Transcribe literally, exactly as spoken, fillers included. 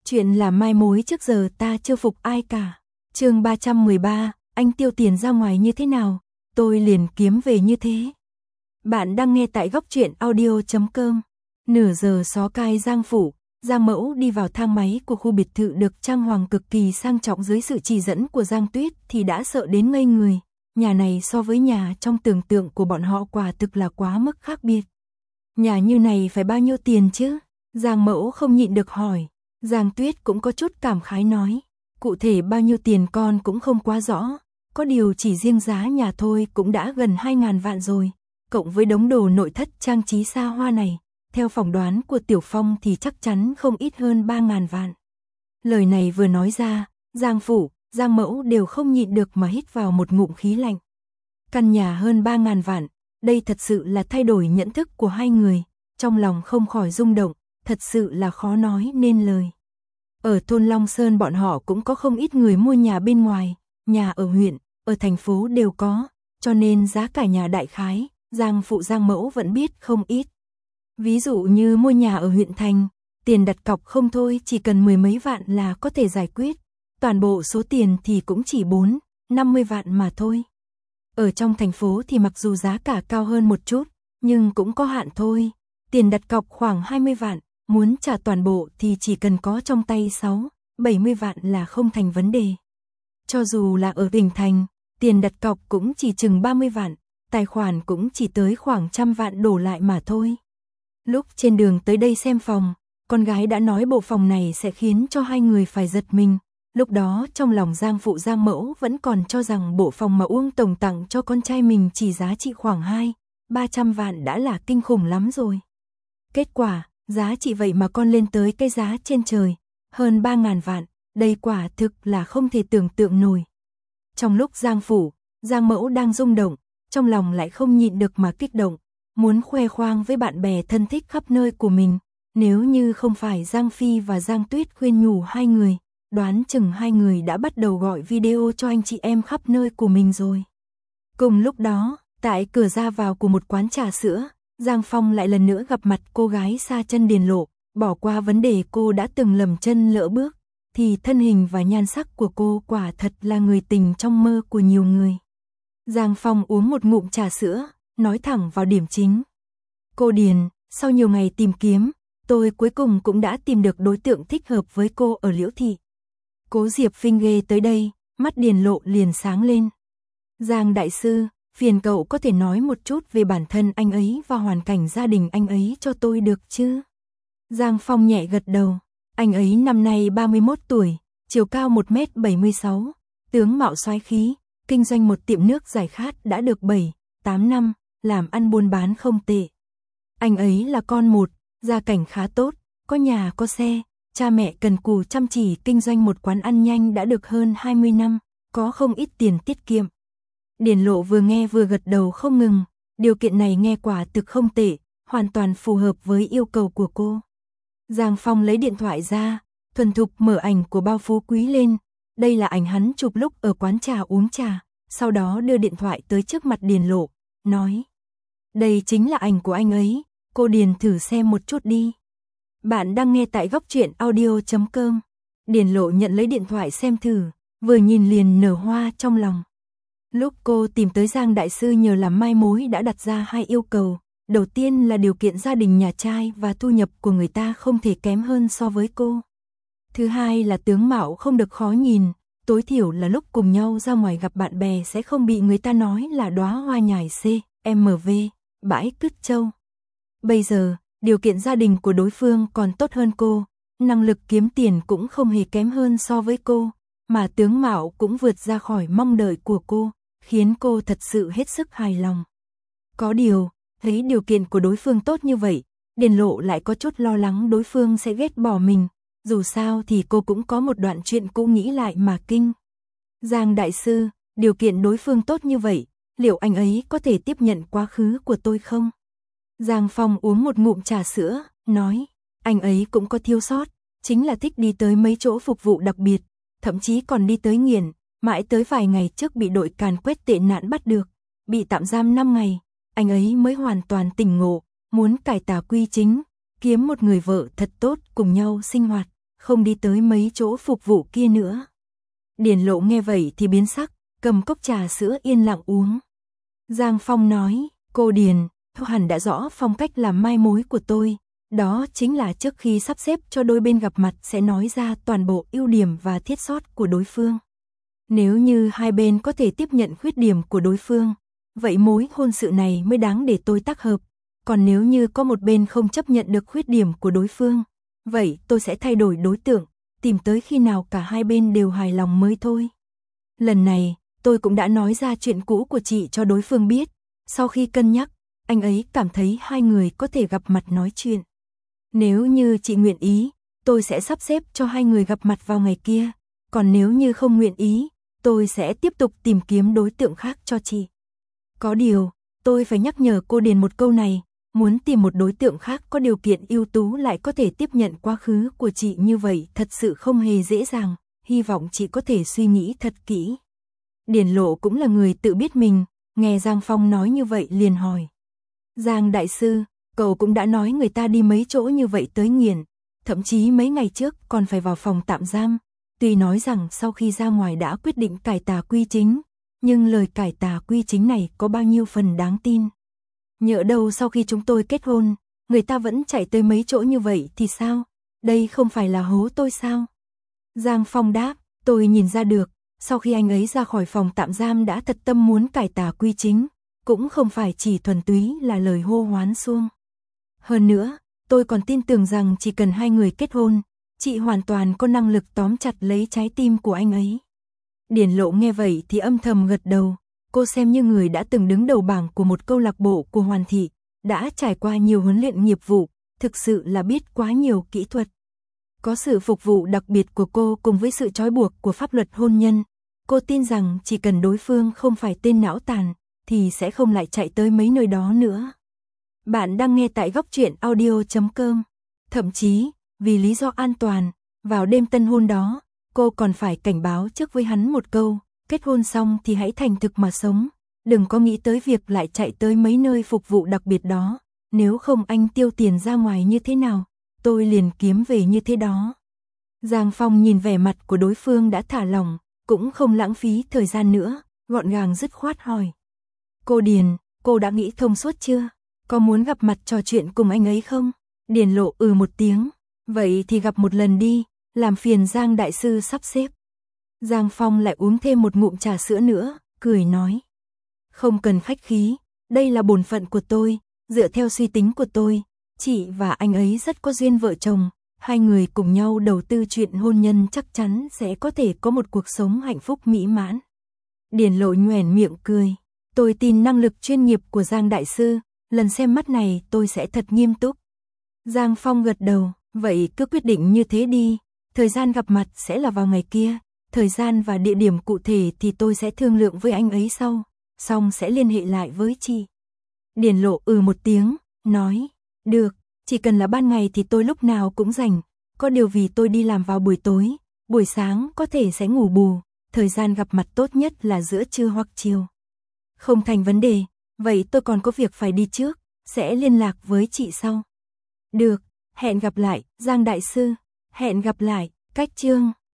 Chuyện là mai mối trước giờ ta chưa phục ai cả. Chương ba trăm mười ba, anh tiêu tiền ra ngoài như thế nào, tôi liền kiếm về như thế. Bạn đang nghe tại góc truyện audio chấm com. Nửa giờ xó cai Giang phủ, Giang Mẫu đi vào thang máy của khu biệt thự được trang hoàng cực kỳ sang trọng dưới sự chỉ dẫn của Giang Tuyết thì đã sợ đến ngây người. Nhà này so với nhà trong tưởng tượng của bọn họ quả thực là quá mức khác biệt. Nhà như này phải bao nhiêu tiền chứ? Giang Mẫu không nhịn được hỏi. Giang Tuyết cũng có chút cảm khái nói. Cụ thể bao nhiêu tiền con cũng không quá rõ. Có điều chỉ riêng giá nhà thôi cũng đã gần hai ngàn vạn rồi. Cộng với đống đồ nội thất trang trí xa hoa này. Theo phỏng đoán của Tiểu Phong thì chắc chắn không ít hơn ba ngàn vạn. Lời này vừa nói ra, Giang Phủ, Giang Mẫu đều không nhịn được mà hít vào một ngụm khí lạnh. Căn nhà hơn ba ngàn vạn, đây thật sự là thay đổi nhận thức của hai người. Trong lòng không khỏi rung động, thật sự là khó nói nên lời. Ở thôn Long Sơn bọn họ cũng có không ít người mua nhà bên ngoài, nhà ở huyện, ở thành phố đều có, cho nên giá cả nhà đại khái, Giang Phụ Giang Mẫu vẫn biết không ít. Ví dụ như mua nhà ở huyện thành, tiền đặt cọc không thôi chỉ cần mười mấy vạn là có thể giải quyết, toàn bộ số tiền thì cũng chỉ bốn, năm mươi vạn mà thôi. Ở trong thành phố thì mặc dù giá cả cao hơn một chút, nhưng cũng có hạn thôi, tiền đặt cọc khoảng hai mươi vạn, muốn trả toàn bộ thì chỉ cần có trong tay sáu, bảy mươi vạn là không thành vấn đề. Cho dù là ở tỉnh thành, tiền đặt cọc cũng chỉ chừng ba mươi vạn, tài khoản cũng chỉ tới khoảng trăm vạn đổ lại mà thôi. Lúc trên đường tới đây xem phòng, con gái đã nói bộ phòng này sẽ khiến cho hai người phải giật mình. Lúc đó trong lòng Giang Phụ Giang Mẫu vẫn còn cho rằng bộ phòng mà Uông Tổng tặng cho con trai mình chỉ giá trị khoảng hai, ba trăm vạn đã là kinh khủng lắm rồi. Kết quả, giá trị vậy mà con lên tới cái giá trên trời, hơn ba ngàn vạn, đây quả thực là không thể tưởng tượng nổi. Trong lúc Giang Phủ, Giang Mẫu đang rung động, trong lòng lại không nhịn được mà kích động, muốn khoe khoang với bạn bè thân thích khắp nơi của mình. Nếu như không phải Giang Phi và Giang Tuyết khuyên nhủ hai người, đoán chừng hai người đã bắt đầu gọi video cho anh chị em khắp nơi của mình rồi. Cùng lúc đó, tại cửa ra vào của một quán trà sữa, Giang Phong lại lần nữa gặp mặt cô gái xa chân Điền Lộ, bỏ qua vấn đề cô đã từng lầm chân lỡ bước, thì thân hình và nhan sắc của cô quả thật là người tình trong mơ của nhiều người. Giang Phong uống một ngụm trà sữa, nói thẳng vào điểm chính. Cô Điền, sau nhiều ngày tìm kiếm, tôi cuối cùng cũng đã tìm được đối tượng thích hợp với cô ở Liễu Thị. Cố Diệp Phinh ghê tới đây, mắt Điền Lộ liền sáng lên. Giang đại sư, phiền cậu có thể nói một chút về bản thân anh ấy và hoàn cảnh gia đình anh ấy cho tôi được chứ? Giang Phong nhẹ gật đầu. Anh ấy năm nay ba mươi mốt tuổi, chiều cao một mét bảy mươi sáu, tướng mạo soái khí, kinh doanh một tiệm nước giải khát đã được bảy, tám năm, làm ăn buôn bán không tệ. Anh ấy là con một, gia cảnh khá tốt, có nhà có xe, cha mẹ cần cù chăm chỉ kinh doanh một quán ăn nhanh đã được hơn hai mươi năm, có không ít tiền tiết kiệm. Điền Lộ vừa nghe vừa gật đầu không ngừng, điều kiện này nghe quả thực không tệ, hoàn toàn phù hợp với yêu cầu của cô. Giang Phong lấy điện thoại ra, thuần thục mở ảnh của Bao Phú Quý lên, đây là ảnh hắn chụp lúc ở quán trà uống trà, sau đó đưa điện thoại tới trước mặt Điền Lộ, nói. Đây chính là ảnh của anh ấy, cô Điền thử xem một chút đi. Bạn đang nghe tại góc truyện audio chấm com. Điền Lộ nhận lấy điện thoại xem thử, vừa nhìn liền nở hoa trong lòng. Lúc cô tìm tới Giang đại sư nhờ làm mai mối đã đặt ra hai yêu cầu, đầu tiên là điều kiện gia đình nhà trai và thu nhập của người ta không thể kém hơn so với cô. Thứ hai là tướng mạo không được khó nhìn, tối thiểu là lúc cùng nhau ra ngoài gặp bạn bè sẽ không bị người ta nói là đóa hoa nhài C, M V, bãi cứt trâu. Bây giờ, điều kiện gia đình của đối phương còn tốt hơn cô, năng lực kiếm tiền cũng không hề kém hơn so với cô, mà tướng mạo cũng vượt ra khỏi mong đợi của cô, khiến cô thật sự hết sức hài lòng. Có điều, thấy điều kiện của đối phương tốt như vậy, Điền Lộ lại có chút lo lắng đối phương sẽ ghét bỏ mình, dù sao thì cô cũng có một đoạn chuyện cũ nghĩ lại mà kinh. Giang đại sư, điều kiện đối phương tốt như vậy, liệu anh ấy có thể tiếp nhận quá khứ của tôi không? Giang Phong uống một ngụm trà sữa, nói, anh ấy cũng có thiếu sót, chính là thích đi tới mấy chỗ phục vụ đặc biệt, thậm chí còn đi tới nghiện, mãi tới vài ngày trước bị đội càn quét tệ nạn bắt được, bị tạm giam năm ngày, anh ấy mới hoàn toàn tỉnh ngộ, muốn cải tà quy chính, kiếm một người vợ thật tốt cùng nhau sinh hoạt, không đi tới mấy chỗ phục vụ kia nữa. Điền Lộ nghe vậy thì biến sắc, cầm cốc trà sữa yên lặng uống. Giang Phong nói, cô Điền, hẳn đã rõ phong cách làm mai mối của tôi, đó chính là trước khi sắp xếp cho đôi bên gặp mặt sẽ nói ra toàn bộ ưu điểm và thiết sót của đối phương. Nếu như hai bên có thể tiếp nhận khuyết điểm của đối phương, vậy mối hôn sự này mới đáng để tôi tác hợp. Còn nếu như có một bên không chấp nhận được khuyết điểm của đối phương, vậy tôi sẽ thay đổi đối tượng, tìm tới khi nào cả hai bên đều hài lòng mới thôi. Lần này, tôi cũng đã nói ra chuyện cũ của chị cho đối phương biết. Sau khi cân nhắc, anh ấy cảm thấy hai người có thể gặp mặt nói chuyện. Nếu như chị nguyện ý, tôi sẽ sắp xếp cho hai người gặp mặt vào ngày kia. Còn nếu như không nguyện ý, tôi sẽ tiếp tục tìm kiếm đối tượng khác cho chị. Có điều, tôi phải nhắc nhở cô Điền một câu này, muốn tìm một đối tượng khác có điều kiện ưu tú lại có thể tiếp nhận quá khứ của chị như vậy thật sự không hề dễ dàng, hy vọng chị có thể suy nghĩ thật kỹ. Điền Lộ cũng là người tự biết mình, nghe Giang Phong nói như vậy liền hỏi. Giang đại sư, cậu cũng đã nói người ta đi mấy chỗ như vậy tới nghiền, thậm chí mấy ngày trước còn phải vào phòng tạm giam. Tuy nói rằng sau khi ra ngoài đã quyết định cải tà quy chính, nhưng lời cải tà quy chính này có bao nhiêu phần đáng tin. Nhỡ đâu sau khi chúng tôi kết hôn, người ta vẫn chạy tới mấy chỗ như vậy thì sao? Đây không phải là hố tôi sao? Giang Phong đáp, tôi nhìn ra được, sau khi anh ấy ra khỏi phòng tạm giam đã thật tâm muốn cải tà quy chính, cũng không phải chỉ thuần túy là lời hô hoán suông. Hơn nữa, tôi còn tin tưởng rằng chỉ cần hai người kết hôn, chị hoàn toàn có năng lực tóm chặt lấy trái tim của anh ấy. Điền Lộ nghe vậy thì âm thầm gật đầu, cô xem như người đã từng đứng đầu bảng của một câu lạc bộ của Hoàn Thị, đã trải qua nhiều huấn luyện nghiệp vụ, thực sự là biết quá nhiều kỹ thuật. Có sự phục vụ đặc biệt của cô cùng với sự trói buộc của pháp luật hôn nhân, cô tin rằng chỉ cần đối phương không phải tên não tàn, thì sẽ không lại chạy tới mấy nơi đó nữa. Bạn đang nghe tại góc truyện audio chấm com. Thậm chí, vì lý do an toàn, vào đêm tân hôn đó, cô còn phải cảnh báo trước với hắn một câu, kết hôn xong thì hãy thành thực mà sống, đừng có nghĩ tới việc lại chạy tới mấy nơi phục vụ đặc biệt đó, nếu không anh tiêu tiền ra ngoài như thế nào, tôi liền kiếm về như thế đó. Giang Phong nhìn vẻ mặt của đối phương đã thả lỏng, cũng không lãng phí thời gian nữa, gọn gàng dứt khoát hỏi. Cô Điền, cô đã nghĩ thông suốt chưa? Có muốn gặp mặt trò chuyện cùng anh ấy không? Điền Lộ ừ một tiếng, vậy thì gặp một lần đi, làm phiền Giang đại sư sắp xếp. Giang Phong lại uống thêm một ngụm trà sữa nữa, cười nói. Không cần khách khí, đây là bổn phận của tôi, dựa theo suy tính của tôi, chị và anh ấy rất có duyên vợ chồng, hai người cùng nhau đầu tư chuyện hôn nhân chắc chắn sẽ có thể có một cuộc sống hạnh phúc mỹ mãn. Điền Lộ nhoẻn miệng cười, tôi tin năng lực chuyên nghiệp của Giang đại sư, lần xem mắt này tôi sẽ thật nghiêm túc. Giang Phong gật đầu, vậy cứ quyết định như thế đi, thời gian gặp mặt sẽ là vào ngày kia, thời gian và địa điểm cụ thể thì tôi sẽ thương lượng với anh ấy sau, xong sẽ liên hệ lại với chị. Điền Lộ ừ một tiếng, nói, được, chỉ cần là ban ngày thì tôi lúc nào cũng rảnh, có điều vì tôi đi làm vào buổi tối, buổi sáng có thể sẽ ngủ bù, thời gian gặp mặt tốt nhất là giữa trưa hoặc chiều. Không thành vấn đề, vậy tôi còn có việc phải đi trước, sẽ liên lạc với chị sau. Được, hẹn gặp lại, Giang đại sư, hẹn gặp lại, cách chương.